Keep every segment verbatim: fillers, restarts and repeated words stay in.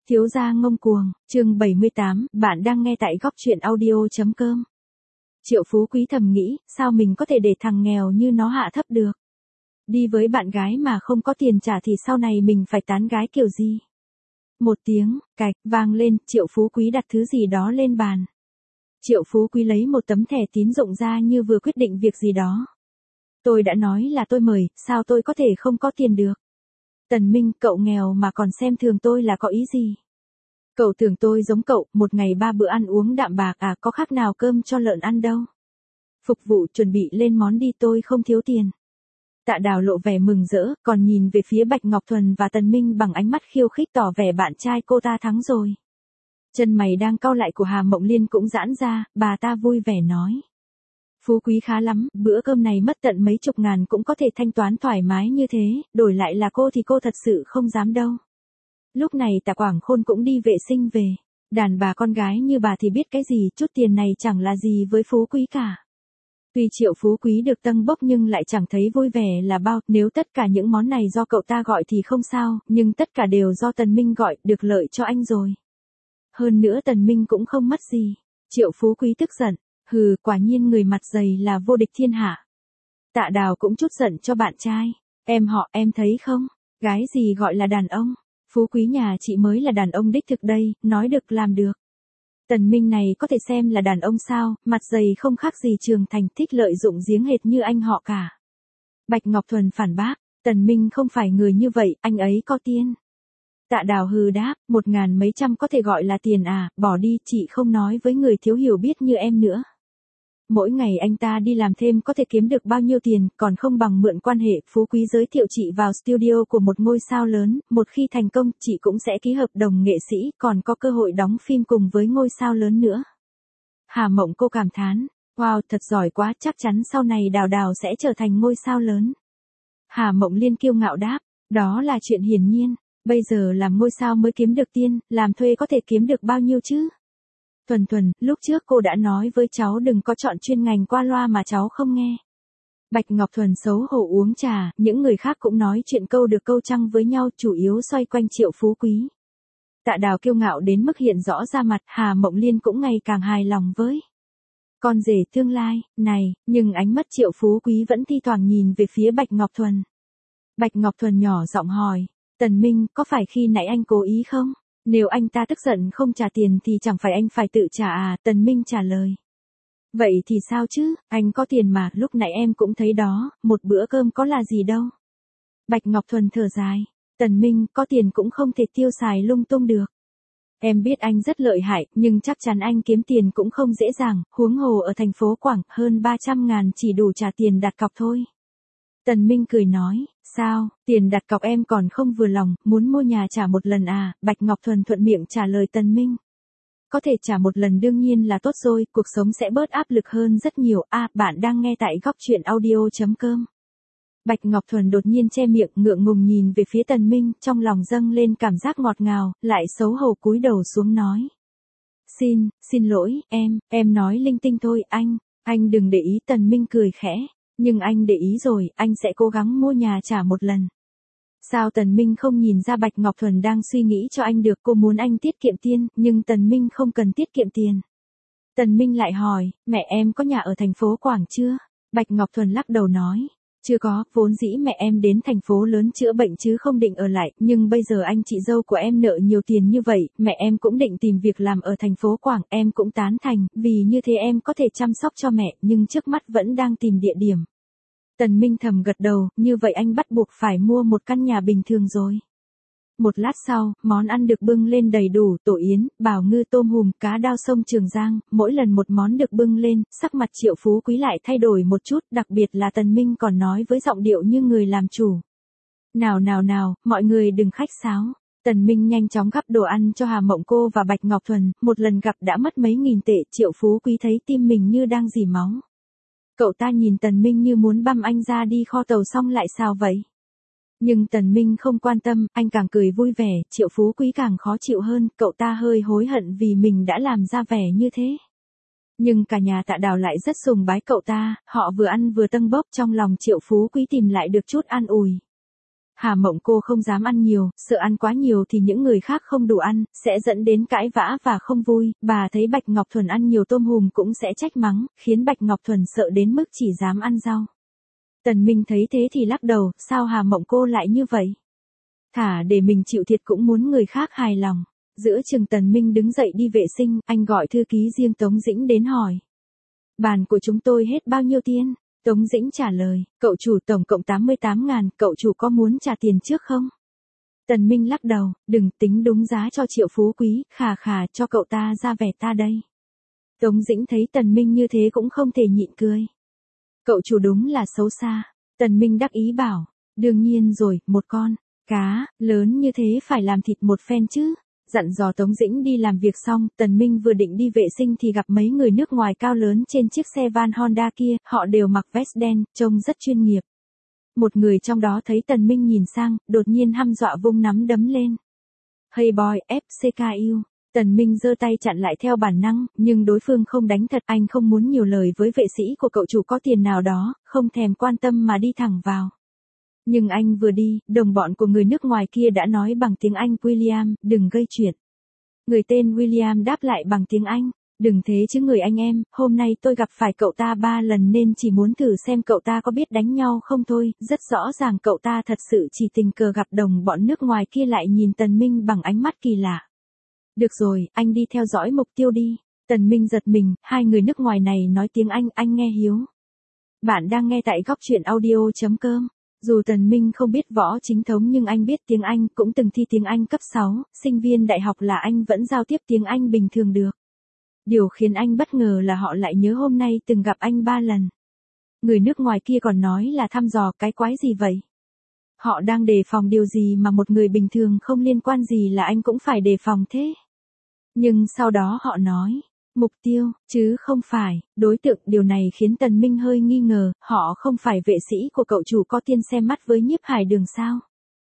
Thiếu gia ngông cuồng, chương bảy mươi tám, bạn đang nghe tại góc truyện audio.com. Triệu Phú Quý thầm nghĩ, sao mình có thể để thằng nghèo như nó hạ thấp được. Đi với bạn gái mà không có tiền trả thì sau này mình phải tán gái kiểu gì. Một tiếng, cạch, vang lên, Triệu Phú Quý đặt thứ gì đó lên bàn. Triệu Phú Quý lấy một tấm thẻ tín dụng ra như vừa quyết định việc gì đó. Tôi đã nói là tôi mời, sao tôi có thể không có tiền được. Tần Minh, cậu nghèo mà còn xem thường tôi là có ý gì? Cậu tưởng tôi giống cậu, một ngày ba bữa ăn uống đạm bạc à, có khác nào cơm cho lợn ăn đâu. Phục vụ chuẩn bị lên món đi, tôi không thiếu tiền. Tạ Đào lộ vẻ mừng rỡ, còn nhìn về phía Bạch Ngọc Thuần và Tần Minh bằng ánh mắt khiêu khích tỏ vẻ bạn trai cô ta thắng rồi. Chân mày đang cau lại của Hà Mộng Liên cũng giãn ra, bà ta vui vẻ nói. Phú Quý khá lắm, bữa cơm này mất tận mấy chục ngàn cũng có thể thanh toán thoải mái như thế, đổi lại là cô thì cô thật sự không dám đâu. Lúc này Tạ Quảng Khôn cũng đi vệ sinh về. Đàn bà con gái như bà thì biết cái gì, chút tiền này chẳng là gì với Phú Quý cả. Tuy Triệu Phú Quý được tâng bốc nhưng lại chẳng thấy vui vẻ là bao, nếu tất cả những món này do cậu ta gọi thì không sao, nhưng tất cả đều do Tần Minh gọi, được lợi cho anh rồi. Hơn nữa Tần Minh cũng không mất gì. Triệu Phú Quý tức giận, hừ, quả nhiên người mặt dày là vô địch thiên hạ. Tạ Đào cũng chút giận cho bạn trai, em họ em thấy không, gái gì gọi là đàn ông. Phú Quý nhà chị mới là đàn ông đích thực đây, nói được làm được. Tần Minh này có thể xem là đàn ông sao, mặt dày không khác gì Trường Thành, thích lợi dụng giếng hệt như anh họ cả. Bạch Ngọc Thuần phản bác, Tần Minh không phải người như vậy, anh ấy có tiền. Tạ Đào hừ đáp, một ngàn mấy trăm có thể gọi là tiền à, bỏ đi, chị không nói với người thiếu hiểu biết như em nữa. Mỗi ngày anh ta đi làm thêm có thể kiếm được bao nhiêu tiền, còn không bằng mượn quan hệ. Phú Quý giới thiệu chị vào studio của một ngôi sao lớn, một khi thành công chị cũng sẽ ký hợp đồng nghệ sĩ, còn có cơ hội đóng phim cùng với ngôi sao lớn nữa. Hà Mộng cô cảm thán, wow, thật giỏi quá, chắc chắn sau này Đào Đào sẽ trở thành ngôi sao lớn. Hà Mộng Liên kiêu ngạo đáp, đó là chuyện hiển nhiên, bây giờ làm ngôi sao mới kiếm được tiền, làm thuê có thể kiếm được bao nhiêu chứ? Thuần Thuần, lúc trước cô đã nói với cháu đừng có chọn chuyên ngành qua loa mà cháu không nghe. Bạch Ngọc Thuần xấu hổ uống trà, những người khác cũng nói chuyện câu được câu trăng với nhau, chủ yếu xoay quanh Triệu Phú Quý. Tạ Đào kiêu ngạo đến mức hiện rõ ra mặt, Hà Mộng Liên cũng ngày càng hài lòng với con rể tương lai này, nhưng ánh mắt Triệu Phú Quý vẫn thi thoảng nhìn về phía Bạch Ngọc Thuần. Bạch Ngọc Thuần nhỏ giọng hỏi, Tần Minh, có phải khi nãy anh cố ý không? Nếu anh ta tức giận không trả tiền thì chẳng phải anh phải tự trả à, Tần Minh trả lời. Vậy thì sao chứ, anh có tiền mà, lúc nãy em cũng thấy đó, một bữa cơm có là gì đâu. Bạch Ngọc Thuần thở dài, Tần Minh, có tiền cũng không thể tiêu xài lung tung được. Em biết anh rất lợi hại, nhưng chắc chắn anh kiếm tiền cũng không dễ dàng, huống hồ ở thành phố Quảng, hơn ba trăm ngàn chỉ đủ trả tiền đặt cọc thôi. Tần Minh cười nói, sao, tiền đặt cọc em còn không vừa lòng, muốn mua nhà trả một lần à, Bạch Ngọc Thuần thuận miệng trả lời Tần Minh. Có thể trả một lần đương nhiên là tốt rồi, cuộc sống sẽ bớt áp lực hơn rất nhiều, à, bạn đang nghe tại góc truyện audio.com. Bạch Ngọc Thuần đột nhiên che miệng ngượng ngùng nhìn về phía Tần Minh, trong lòng dâng lên cảm giác ngọt ngào, lại xấu hổ cúi đầu xuống nói. Xin, xin lỗi, em, em nói linh tinh thôi, anh, anh đừng để ý. Tần Minh cười khẽ. Nhưng anh để ý rồi, anh sẽ cố gắng mua nhà trả một lần. Sao Tần Minh không nhìn ra Bạch Ngọc Thuần đang suy nghĩ cho anh được, cô muốn anh tiết kiệm tiền, nhưng Tần Minh không cần tiết kiệm tiền. Tần Minh lại hỏi, mẹ em có nhà ở thành phố Quảng chưa? Bạch Ngọc Thuần lắc đầu nói, chưa có, vốn dĩ mẹ em đến thành phố lớn chữa bệnh chứ không định ở lại, nhưng bây giờ anh chị dâu của em nợ nhiều tiền như vậy, mẹ em cũng định tìm việc làm ở thành phố Quảng, em cũng tán thành, vì như thế em có thể chăm sóc cho mẹ, nhưng trước mắt vẫn đang tìm địa điểm. Tần Minh thầm gật đầu, như vậy anh bắt buộc phải mua một căn nhà bình thường rồi. Một lát sau, món ăn được bưng lên đầy đủ, tổ yến, bào ngư, tôm hùm, cá đao sông Trường Giang, mỗi lần một món được bưng lên, sắc mặt Triệu Phú Quý lại thay đổi một chút, đặc biệt là Tần Minh còn nói với giọng điệu như người làm chủ. Nào nào nào, mọi người đừng khách sáo. Tần Minh nhanh chóng gắp đồ ăn cho Hà Mộng cô và Bạch Ngọc Thuần, một lần gặp đã mất mấy nghìn tệ, Triệu Phú Quý thấy tim mình như đang rỉ máu. Cậu ta nhìn Tần Minh như muốn băm anh ra đi kho tàu xong lại sao vậy? Nhưng Tần Minh không quan tâm, anh càng cười vui vẻ, Triệu Phú Quý càng khó chịu hơn, cậu ta hơi hối hận vì mình đã làm ra vẻ như thế. Nhưng cả nhà Tạ Đào lại rất sùng bái cậu ta, họ vừa ăn vừa tâng bốc, trong lòng Triệu Phú Quý tìm lại được chút an ủi. Hà Mộng cô không dám ăn nhiều, sợ ăn quá nhiều thì những người khác không đủ ăn, sẽ dẫn đến cãi vã và không vui, bà thấy Bạch Ngọc Thuần ăn nhiều tôm hùm cũng sẽ trách mắng, khiến Bạch Ngọc Thuần sợ đến mức chỉ dám ăn rau. Tần Minh thấy thế thì lắc đầu, sao Hà Mộng cô lại như vậy? Thả để mình chịu thiệt cũng muốn người khác hài lòng. Giữa chừng Tần Minh đứng dậy đi vệ sinh, anh gọi thư ký riêng Tống Dĩnh đến hỏi. Bàn của chúng tôi hết bao nhiêu tiền? Tống Dĩnh trả lời, cậu chủ tổng cộng tám mươi tám ngàn, cậu chủ có muốn trả tiền trước không? Tần Minh lắc đầu, đừng tính đúng giá cho Triệu Phú Quý, khà khà cho cậu ta ra vẻ ta đây. Tống Dĩnh thấy Tần Minh như thế cũng không thể nhịn cười. Cậu chủ đúng là xấu xa. Tần Minh đắc ý bảo, đương nhiên rồi, một con cá lớn như thế phải làm thịt một phen chứ. Dặn dò Tống Dĩnh đi làm việc xong, Tần Minh vừa định đi vệ sinh thì gặp mấy người nước ngoài cao lớn trên chiếc xe van Honda kia, họ đều mặc vest đen, trông rất chuyên nghiệp. Một người trong đó thấy Tần Minh nhìn sang, đột nhiên hăm dọa vung nắm đấm lên. Hey boy, ép xê ca u. Tần Minh giơ tay chặn lại theo bản năng, nhưng đối phương không đánh thật, anh không muốn nhiều lời với vệ sĩ của cậu chủ có tiền nào đó, không thèm quan tâm mà đi thẳng vào. Nhưng anh vừa đi, đồng bọn của người nước ngoài kia đã nói bằng tiếng Anh, William, đừng gây chuyện. Người tên William đáp lại bằng tiếng Anh, đừng thế chứ người anh em, hôm nay tôi gặp phải cậu ta ba lần nên chỉ muốn thử xem cậu ta có biết đánh nhau không thôi, rất rõ ràng cậu ta thật sự chỉ tình cờ gặp đồng bọn nước ngoài kia lại nhìn Tần Minh bằng ánh mắt kỳ lạ. Được rồi, anh đi theo dõi mục tiêu đi. Tần Minh giật mình, hai người nước ngoài này nói tiếng Anh, anh nghe hiếu. Bạn đang nghe tại góc truyện audio.com. Dù Tần Minh không biết võ chính thống nhưng anh biết tiếng Anh, cũng từng thi tiếng Anh cấp sáu, sinh viên đại học là anh vẫn giao tiếp tiếng Anh bình thường được. Điều khiến anh bất ngờ là họ lại nhớ hôm nay từng gặp anh ba lần. Người nước ngoài kia còn nói là thăm dò cái quái gì vậy? Họ đang đề phòng điều gì mà một người bình thường không liên quan gì là anh cũng phải đề phòng thế? Nhưng sau đó họ nói, mục tiêu, chứ không phải, đối tượng, điều này khiến Tần Minh hơi nghi ngờ, họ không phải vệ sĩ của cậu chủ có tiên xem mắt với Nhiếp Hải Đường sao?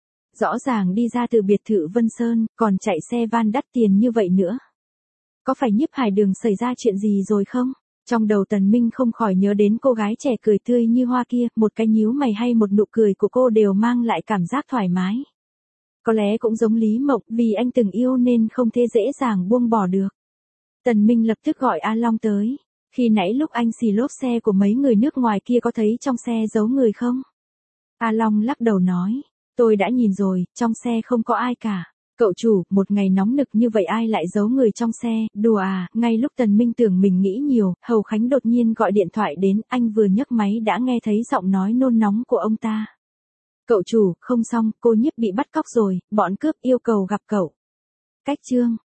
Rõ ràng đi ra từ biệt thự Vân Sơn, còn chạy xe van đắt tiền như vậy nữa. Có phải Nhiếp Hải Đường xảy ra chuyện gì rồi không? Trong đầu Tần Minh không khỏi nhớ đến cô gái trẻ cười tươi như hoa kia, một cái nhíu mày hay một nụ cười của cô đều mang lại cảm giác thoải mái. Có lẽ cũng giống Lý Mộng, vì anh từng yêu nên không thể dễ dàng buông bỏ được. Tần Minh lập tức gọi A Long tới. Khi nãy lúc anh xì lốp xe của mấy người nước ngoài kia có thấy trong xe giấu người không? A Long lắc đầu nói, tôi đã nhìn rồi, trong xe không có ai cả. Cậu chủ, một ngày nóng nực như vậy ai lại giấu người trong xe, đùa à, ngay lúc Tần Minh tưởng mình nghĩ nhiều, Hầu Khánh đột nhiên gọi điện thoại đến, anh vừa nhấc máy đã nghe thấy giọng nói nôn nóng của ông ta. Cậu chủ, không xong, cô Nhiếp bị bắt cóc rồi, bọn cướp yêu cầu gặp cậu. Cách chương